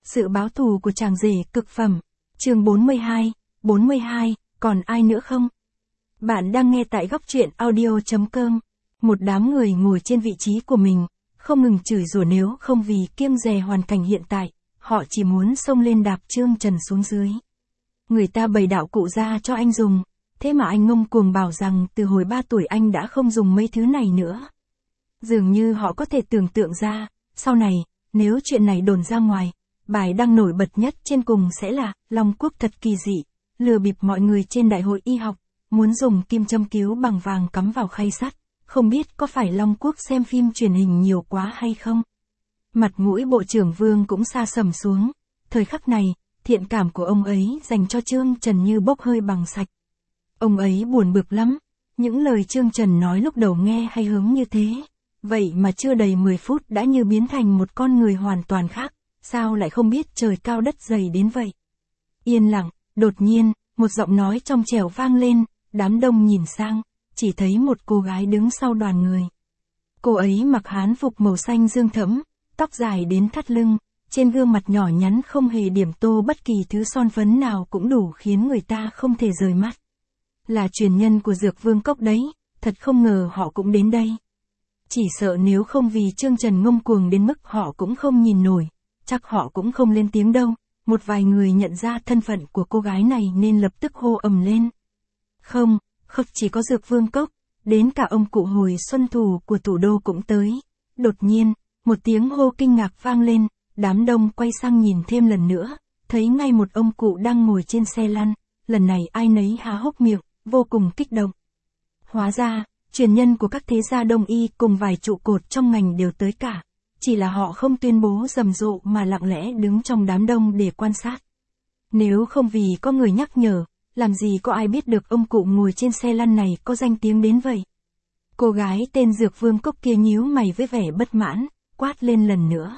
Sự báo thù của chàng rể cực phẩm. Chương 42, còn ai nữa không? Bạn đang nghe tại góc truyện audio.com. Một đám người ngồi trên vị trí của mình, không ngừng chửi rủa nếu không vì kiêng dè hoàn cảnh hiện tại, họ chỉ muốn xông lên đạp Trương Trần xuống dưới. Người ta bày đạo cụ ra cho anh dùng, thế mà anh ngông cuồng bảo rằng từ hồi 3 tuổi anh đã không dùng mấy thứ này nữa. Dường như họ có thể tưởng tượng ra, sau này, nếu chuyện này đồn ra ngoài, bài đăng nổi bật nhất trên cùng sẽ là Long Quốc thật kỳ dị, lừa bịp mọi người trên đại hội y học, muốn dùng kim châm cứu bằng vàng cắm vào khay sắt, không biết có phải Long Quốc xem phim truyền hình nhiều quá hay không. Mặt mũi Bộ trưởng Vương cũng sa sầm xuống, thời khắc này, thiện cảm của ông ấy dành cho Trương Trần như bốc hơi bằng sạch. Ông ấy buồn bực lắm, những lời Trương Trần nói lúc đầu nghe hay hứng như thế, vậy mà chưa đầy 10 phút đã như biến thành một con người hoàn toàn khác, sao lại không biết trời cao đất dày đến vậy. Yên lặng, đột nhiên, một giọng nói trong trẻo vang lên, đám đông nhìn sang, chỉ thấy một cô gái đứng sau đoàn người. Cô ấy mặc hán phục màu xanh dương thẫm, tóc dài đến thắt lưng, trên gương mặt nhỏ nhắn không hề điểm tô bất kỳ thứ son phấn nào cũng đủ khiến người ta không thể rời mắt. Là truyền nhân của Dược Vương Cốc đấy, thật không ngờ họ cũng đến đây. Chỉ sợ nếu không vì Trương Trần ngông cuồng đến mức họ cũng không nhìn nổi, chắc họ cũng không lên tiếng đâu. Một vài người nhận ra thân phận của cô gái này nên lập tức hô ầm lên. Không chỉ có Dược Vương Cốc, đến cả ông cụ hồi xuân thủ của thủ đô cũng tới. Đột nhiên, một tiếng hô kinh ngạc vang lên, đám đông quay sang nhìn thêm lần nữa, thấy ngay một ông cụ đang ngồi trên xe lăn, lần này ai nấy há hốc miệng, vô cùng kích động. Hóa ra, truyền nhân của các thế gia đông y cùng vài trụ cột trong ngành đều tới cả, chỉ là họ không tuyên bố rầm rộ mà lặng lẽ đứng trong đám đông để quan sát. Nếu không vì có người nhắc nhở, làm gì có ai biết được ông cụ ngồi trên xe lăn này có danh tiếng đến vậy. Cô gái tên Dược Vương Cốc kia nhíu mày với vẻ bất mãn, quát lên lần nữa.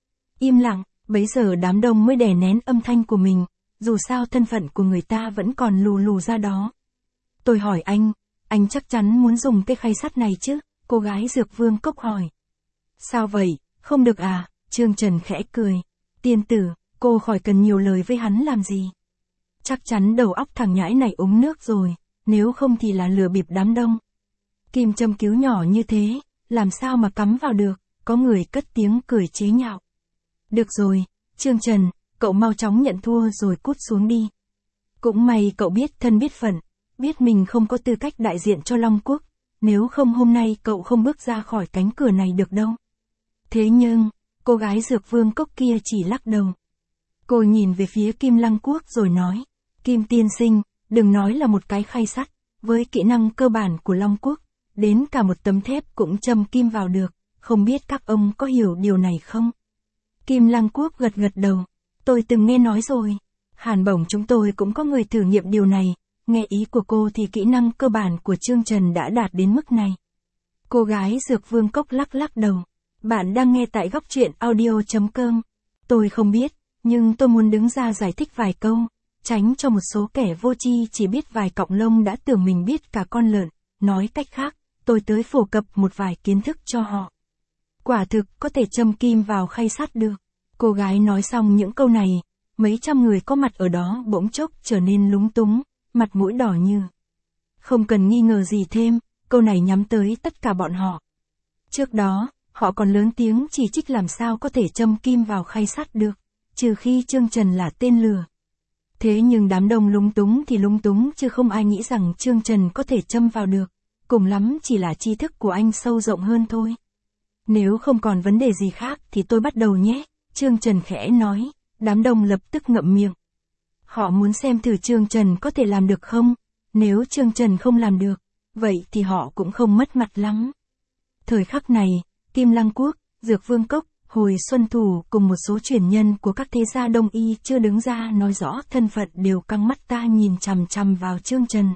Im lặng, bấy giờ đám đông mới đè nén âm thanh của mình, dù sao thân phận của người ta vẫn còn lù lù ra đó. Tôi hỏi anh chắc chắn muốn dùng cái khay sắt này chứ? Cô gái Dược Vương Cốc hỏi. Sao vậy, không được à? Trương Trần khẽ cười. Tiên tử, cô khỏi cần nhiều lời với hắn làm gì. Chắc chắn đầu óc thằng nhãi này uống nước rồi, nếu không thì là lừa bịp đám đông. Kim châm cứu nhỏ như thế, làm sao mà cắm vào được, có người cất tiếng cười chế nhạo. Được rồi, Trương Trần, cậu mau chóng nhận thua rồi cút xuống đi. Cũng may cậu biết thân biết phận, biết mình không có tư cách đại diện cho Long Quốc, nếu không hôm nay cậu không bước ra khỏi cánh cửa này được đâu. Thế nhưng, cô gái Dược Vương Cốc kia chỉ lắc đầu. Cô nhìn về phía Kim Lăng Quốc rồi nói, Kim tiên sinh, đừng nói là một cái khay sắt, với kỹ năng cơ bản của Long Quốc, đến cả một tấm thép cũng châm kim vào được, không biết các ông có hiểu điều này không? Kim Lăng Quốc gật đầu, tôi từng nghe nói rồi, Hàn Bổng chúng tôi cũng có người thử nghiệm điều này, nghe ý của cô thì kỹ năng cơ bản của Trương Trần đã đạt đến mức này. Cô gái Dược Vương Cốc lắc đầu, bạn đang nghe tại góc truyện audio.com, tôi không biết, nhưng tôi muốn đứng ra giải thích vài câu, tránh cho một số kẻ vô tri chỉ biết vài cọng lông đã tưởng mình biết cả con lợn, nói cách khác, tôi tới phổ cập một vài kiến thức cho họ. Quả thực có thể châm kim vào khay sắt được. Cô gái nói xong những câu này, mấy trăm người có mặt ở đó bỗng chốc trở nên lúng túng, mặt mũi đỏ như. Không cần nghi ngờ gì thêm, câu này nhắm tới tất cả bọn họ. Trước đó, họ còn lớn tiếng chỉ trích làm sao có thể châm kim vào khay sắt được, trừ khi Trương Trần là tên lừa. Thế nhưng đám đông lúng túng thì lúng túng chứ không ai nghĩ rằng Trương Trần có thể châm vào được, cùng lắm chỉ là tri thức của anh sâu rộng hơn thôi. Nếu không còn vấn đề gì khác thì tôi bắt đầu nhé, Trương Trần khẽ nói, đám đông lập tức ngậm miệng. Họ muốn xem thử Trương Trần có thể làm được không, nếu Trương Trần không làm được, vậy thì họ cũng không mất mặt lắm. Thời khắc này, Kim Lăng Quốc, Dược Vương Cốc, Hồi Xuân Thủ cùng một số truyền nhân của các thế gia đông y chưa đứng ra nói rõ thân phận đều căng mắt ta nhìn chằm chằm vào Trương Trần.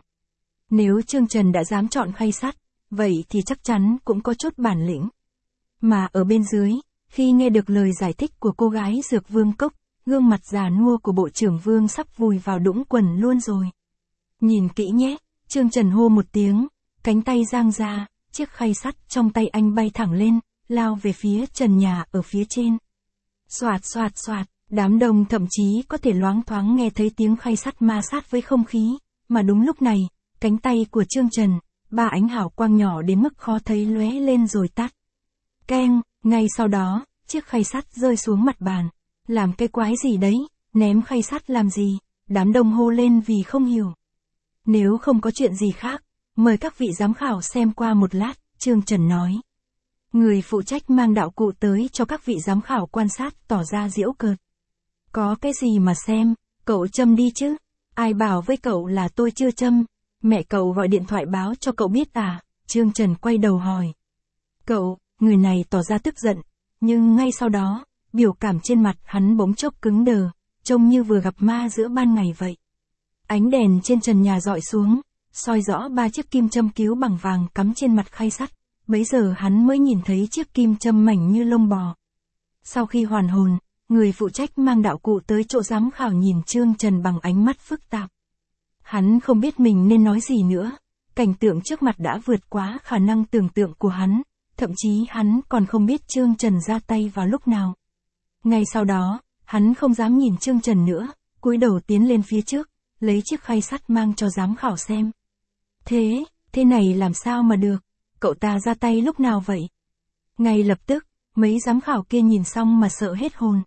Nếu Trương Trần đã dám chọn khay sắt, vậy thì chắc chắn cũng có chút bản lĩnh. Mà ở bên dưới, khi nghe được lời giải thích của cô gái Dược Vương Cốc, gương mặt già nua của Bộ trưởng Vương sắp vùi vào đũng quần luôn rồi. Nhìn kỹ nhé, Trương Trần hô một tiếng, cánh tay giang ra, chiếc khay sắt trong tay anh bay thẳng lên, lao về phía trần nhà ở phía trên. Xoạt xoạt xoạt, Đám đông thậm chí có thể loáng thoáng nghe thấy tiếng khay sắt ma sát với không khí, mà đúng lúc này, cánh tay của Trương Trần, ba ánh hào quang nhỏ đến mức khó thấy lóe lên rồi tắt. Keng, ngay sau đó, chiếc khay sắt rơi xuống mặt bàn. Làm cái quái gì đấy, ném khay sắt làm gì? Đám đông hô lên vì không hiểu. Nếu không có chuyện gì khác, mời các vị giám khảo xem qua một lát, Trương Trần nói. Người phụ trách mang đạo cụ tới cho các vị giám khảo quan sát tỏ ra giễu cợt. Có cái gì mà xem, cậu châm đi chứ? Ai bảo với cậu là tôi chưa châm? Mẹ cậu gọi điện thoại báo cho cậu biết à? Trương Trần quay đầu hỏi. Cậu, người này tỏ ra tức giận, nhưng ngay sau đó, biểu cảm trên mặt hắn bỗng chốc cứng đờ, trông như vừa gặp ma giữa ban ngày vậy. Ánh đèn trên trần nhà dọi xuống, soi rõ ba chiếc kim châm cứu bằng vàng cắm trên mặt khay sắt, bấy giờ hắn mới nhìn thấy chiếc kim châm mảnh như lông bò. Sau khi hoàn hồn, người phụ trách mang đạo cụ tới chỗ giám khảo nhìn Trương Trần bằng ánh mắt phức tạp. Hắn không biết mình nên nói gì nữa, cảnh tượng trước mặt đã vượt quá khả năng tưởng tượng của hắn, thậm chí hắn còn không biết Trương Trần ra tay vào lúc nào. Ngay sau đó, hắn không dám nhìn Trương Trần nữa, cúi đầu tiến lên phía trước, lấy chiếc khay sắt mang cho giám khảo xem. Thế này làm sao mà được, cậu ta ra tay lúc nào vậy? Ngay lập tức, mấy giám khảo kia nhìn xong mà sợ hết hồn.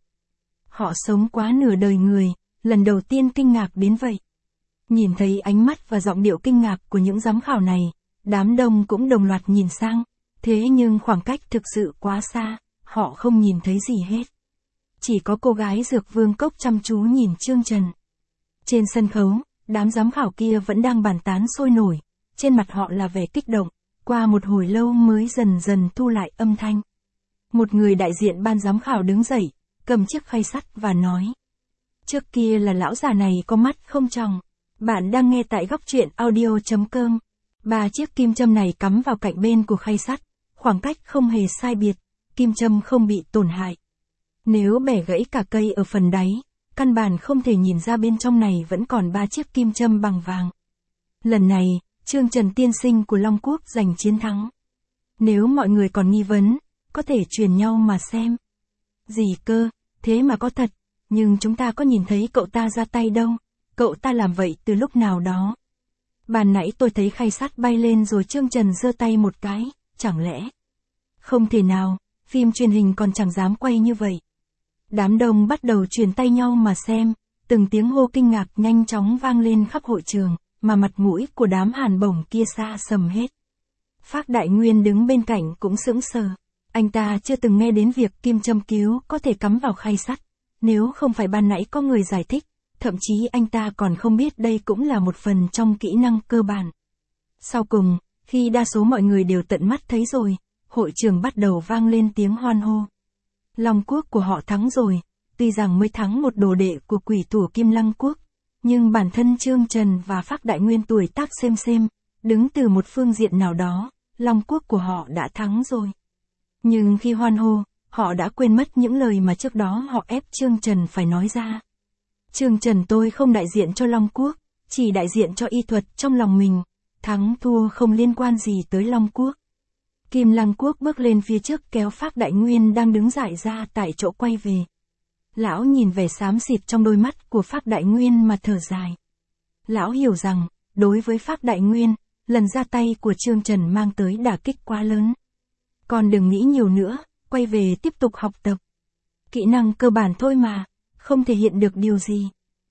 Họ sống quá nửa đời người, lần đầu tiên kinh ngạc đến vậy. Nhìn thấy ánh mắt và giọng điệu kinh ngạc của những giám khảo này, đám đông cũng đồng loạt nhìn sang, thế nhưng khoảng cách thực sự quá xa, họ không nhìn thấy gì hết. Chỉ có cô gái Dược Vương Cốc chăm chú nhìn Trương Trần. Trên sân khấu, đám giám khảo kia vẫn đang bàn tán sôi nổi, trên mặt họ là vẻ kích động, qua một hồi lâu mới dần dần thu lại âm thanh. Một người đại diện ban giám khảo đứng dậy, cầm chiếc khay sắt và nói. Trước kia là lão già này có mắt không tròng. Bạn đang nghe tại góc truyện audio.com. Ba chiếc kim châm này cắm vào cạnh bên của khay sắt, khoảng cách không hề sai biệt, kim châm không bị tổn hại. Nếu bẻ gãy cả cây ở phần đáy, căn bản không thể nhìn ra bên trong này vẫn còn ba chiếc kim châm bằng vàng. Lần này, Trương Trần tiên sinh của Long Quốc giành chiến thắng. Nếu mọi người còn nghi vấn, có thể truyền nhau mà xem. Gì cơ, thế mà có thật, nhưng chúng ta có nhìn thấy cậu ta ra tay đâu, cậu ta làm vậy từ lúc nào đó. Ban nãy tôi thấy khay sắt bay lên rồi Trương Trần giơ tay một cái, chẳng lẽ? Không thể nào, phim truyền hình còn chẳng dám quay như vậy. Đám đông bắt đầu truyền tay nhau mà xem, từng tiếng hô kinh ngạc nhanh chóng vang lên khắp hội trường, mà mặt mũi của đám Hàn Bổng kia xa sầm hết. Phác Đại Nguyên đứng bên cạnh cũng sững sờ, anh ta chưa từng nghe đến việc kim châm cứu có thể cắm vào khay sắt, nếu không phải ban nãy có người giải thích, thậm chí anh ta còn không biết đây cũng là một phần trong kỹ năng cơ bản. Sau cùng, khi đa số mọi người đều tận mắt thấy rồi, hội trường bắt đầu vang lên tiếng hoan hô. Long Quốc của họ thắng rồi, tuy rằng mới thắng một đồ đệ của quỷ thủ Kim Lăng Quốc, nhưng bản thân Trương Trần và Phác Đại Nguyên tuổi tác xem, đứng từ một phương diện nào đó, Long Quốc của họ đã thắng rồi. Nhưng khi hoan hô, họ đã quên mất những lời mà trước đó họ ép Trương Trần phải nói ra. Trương Trần tôi không đại diện cho Long Quốc, chỉ đại diện cho y thuật trong lòng mình, thắng thua không liên quan gì tới Long Quốc. Kim Lăng Quốc bước lên phía trước kéo Phác Đại Nguyên đang đứng dại ra tại chỗ quay về. Lão nhìn vẻ xám xịt trong đôi mắt của Phác Đại Nguyên mà thở dài. Lão hiểu rằng, đối với Phác Đại Nguyên, lần ra tay của Trương Trần mang tới đả kích quá lớn. Con đừng nghĩ nhiều nữa, quay về tiếp tục học tập. Kỹ năng cơ bản thôi mà, không thể hiện được điều gì.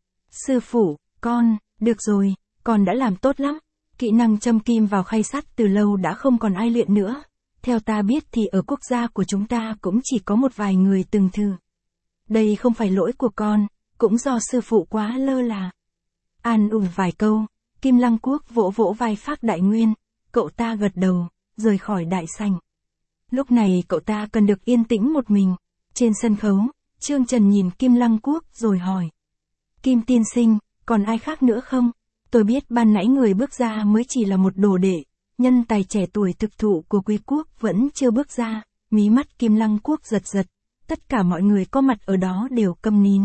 Sư phụ, được rồi, con đã làm tốt lắm. Kỹ năng châm kim vào khay sắt từ lâu đã không còn ai luyện nữa. Theo ta biết thì ở quốc gia của chúng ta cũng chỉ có một vài người từng thử. Đây không phải lỗi của con, cũng do sư phụ quá lơ là. An ủi vài câu, Kim Lăng Quốc vỗ vỗ vai Phác Đại Nguyên, cậu ta gật đầu, rời khỏi đại sảnh. Lúc này cậu ta cần được yên tĩnh một mình. Trên sân khấu, Trương Trần nhìn Kim Lăng Quốc rồi hỏi. Kim tiên sinh, còn ai khác nữa không? Tôi biết ban nãy người bước ra mới chỉ là một đồ đệ, nhân tài trẻ tuổi thực thụ của quý quốc vẫn chưa bước ra, mí mắt Kim Lăng Quốc giật giật, tất cả mọi người có mặt ở đó đều câm nín.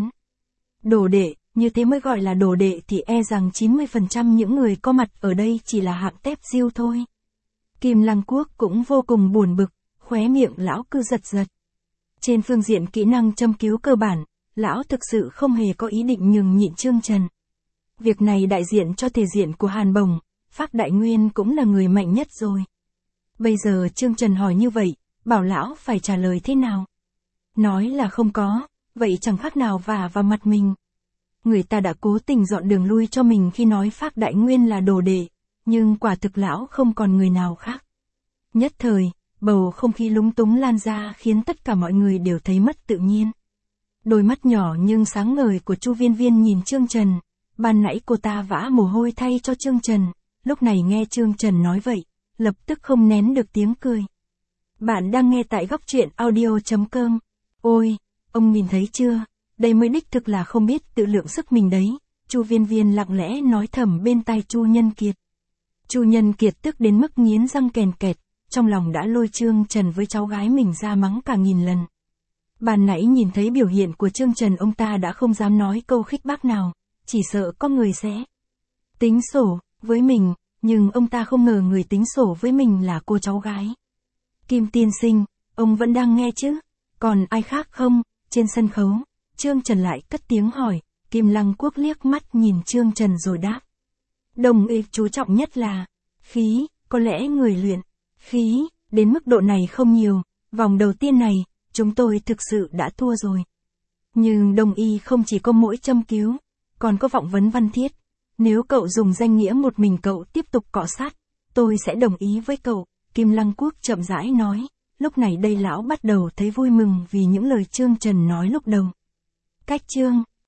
Đồ đệ, như thế mới gọi là đồ đệ thì e rằng 90% những người có mặt ở đây chỉ là hạng tép diêu thôi. Kim Lăng Quốc cũng vô cùng buồn bực, khóe miệng lão cứ giật giật. Trên phương diện kỹ năng châm cứu cơ bản, lão thực sự không hề có ý định nhường nhịn Trương Trần. Việc này đại diện cho thể diện của Hàn Bồng, Phác Đại Nguyên cũng là người mạnh nhất rồi. Bây giờ Trương Trần hỏi như vậy, bảo lão phải trả lời thế nào? Nói là không có, vậy chẳng khác nào vả vào mặt mình. Người ta đã cố tình dọn đường lui cho mình khi nói Phác Đại Nguyên là đồ đệ, nhưng quả thực lão không còn người nào khác. Nhất thời, bầu không khí lúng túng lan ra khiến tất cả mọi người đều thấy mất tự nhiên. Đôi mắt nhỏ nhưng sáng ngời của Chu Viên Viên nhìn Trương Trần, ban nãy cô ta vã mồ hôi thay cho Trương Trần, lúc này nghe Trương Trần nói vậy, lập tức không nén được tiếng cười. Bạn đang nghe tại góc truyện audio.com. Ôi, ông nhìn thấy chưa, đây mới đích thực là không biết tự lượng sức mình đấy, Chu Viên Viên lặng lẽ nói thầm bên tai Chu Nhân Kiệt. Chu Nhân Kiệt tức đến mức nghiến răng kèn kẹt, trong lòng đã lôi Trương Trần với cháu gái mình ra mắng cả nghìn lần. Ban nãy nhìn thấy biểu hiện của Trương Trần, ông ta đã không dám nói câu khích bác nào, chỉ sợ có người sẽ tính sổ với mình, nhưng ông ta không ngờ người tính sổ với mình là cô cháu gái. Kim tiên sinh, ông vẫn đang nghe chứ? Còn ai khác không? Trên sân khấu, Trương Trần lại cất tiếng hỏi, Kim Lăng Quốc liếc mắt nhìn Trương Trần rồi đáp. Đồng ý chú trọng nhất là khí, có lẽ người luyện khí đến mức độ này không nhiều, vòng đầu tiên này, chúng tôi thực sự đã thua rồi. Nhưng Đông Y không chỉ có mỗi châm cứu, còn có vọng vấn văn thiết. Nếu cậu dùng danh nghĩa một mình cậu tiếp tục cọ sát, tôi sẽ đồng ý với cậu, Kim Lăng Quốc chậm rãi nói. Lúc này đây lão bắt đầu thấy vui mừng vì những lời Trương Trần nói lúc đầu. Cách Trương